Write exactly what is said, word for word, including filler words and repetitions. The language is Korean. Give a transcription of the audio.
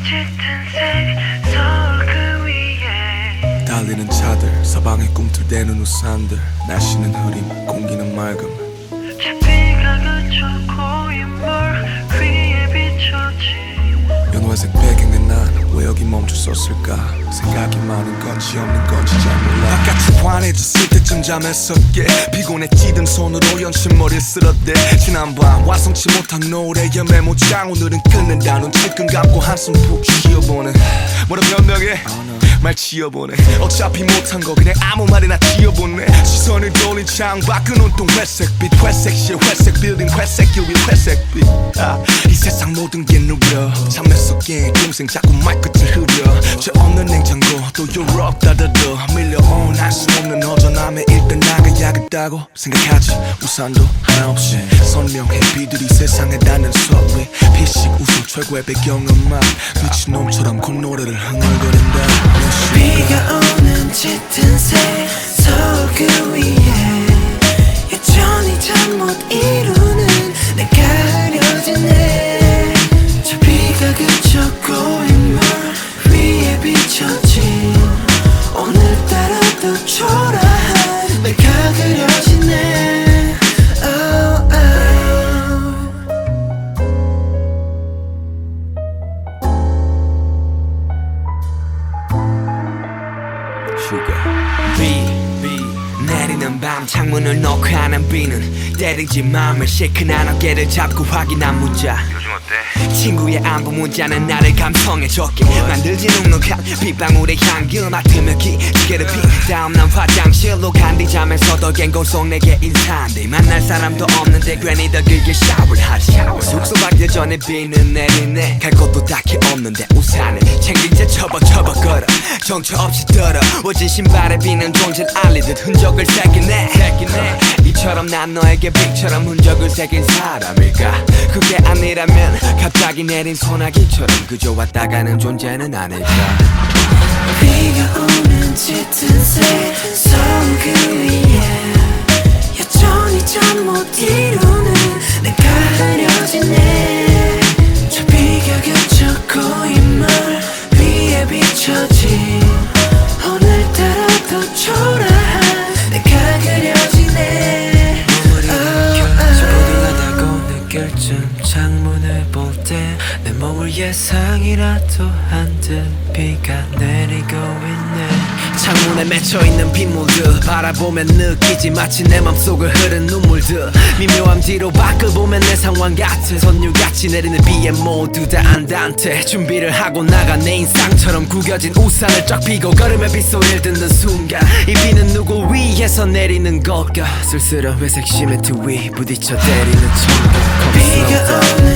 짙은 색 서울 그 위에 달리는 차들 사방에 꿈틀대는 우산들 날씨는 흐림 공기는 맑음 저 비가 그쳐 고인물 위에 비춰진 연화색 배경에 난 왜 여기 멈춰섰을까 생각이 많은 건지 없는 건지 잘 몰라 바깥이 환해졌을 때쯤 잠에서깨 피곤해지던 손으로 연신머리를 쓸었대 지난밤 완성치 못한 노래의 메모장 오늘은 끝낸다 눈질끈 감고 한숨 푹 쉬어보네 뭐라 변명해 말 지어보네 어차피 못한 거 그냥 아무 말이나 지어보네 시선을 돌린 창밖은 온통 회색빛 회색실 회색 빌딩 회색 길 위 회색빛 아, 이 세상 모든 게 누려 잠에서 깬 동생 자꾸 말끝을 흐려 죄 없는 냉장고 또 유럽 따다도 밀려온 알 수 없는 허전함에 일단 나가야겠다고 생각하지 우산도 하나 없이 선명해 비들이 세상에 닿는 소리 피식 웃음 최고의 배경음악 미친놈처럼 콧노래를 흥얼거린다 비가 오는 짙은 색 서울 그 위에 여전히 잠 못 이루는 내가 흐려지네 저 비가 그쳐 고인물 위에 비춰진 오늘따라 또 초라한 내가 그려지네 oh, oh. 비, 비 내리는 밤 창문을 놓고 하는 비는 때리지 마음을 시큰한 어깨를 잡고 확인한 문자 요즘 어때? 친구의 안부 문자는 나를 감성에 젖게 만들지 눅눅한 빗방울의 향기 맡으며 기지개를 피 다음 난 화장실로 간뒤 잠에서도 깬 속 내게 인사한대 만날 사람도 없는데 괜히 더 길게 샤워를 하지 숙소 밖에 전에 비는 내리네 갈 곳도 딱히 없는데 우산을 챙긴 채 처벅처벅 걸어 정처 없이 더러워진 신발에 비는 존재를 알리듯 흔적을 새기네 이처럼 난 너에게 빛처럼 흔적을 새긴 사람일까 그게 아니라면 갑자기 내린 소나기처럼 그저 왔다 가는 존재는 아닐까 비가 오는 짙은 색 서울 그 위에 여전히 잠 못 이루는 내가 흐려지네 저 비가 그쳐 고인물 위에 비춰진 오늘따라 더 초라한 내가 그려지네 조용하다고 느낄 쯤 창문을 볼 때 내 몸을 예상이라도 한 듯 비가 내리고 있네 창문에 맺혀있는 빗물들 바라보면 느끼지 마치 내 맘속을 흐른 눈물들 미묘함 뒤로 밖을 보면 내 상황 같아 선율같이 내리는 비에 모두 다 안단테 준비를 하고 나간 내 인상처럼 구겨진 우산을 쫙 펴고 걸음에 빗소리를 듣는 순간 이 비는 누구 위에서 내리는 걸까 쓸쓸한 회색 시멘트 위 부딪혀 때리는 천국 비가 오는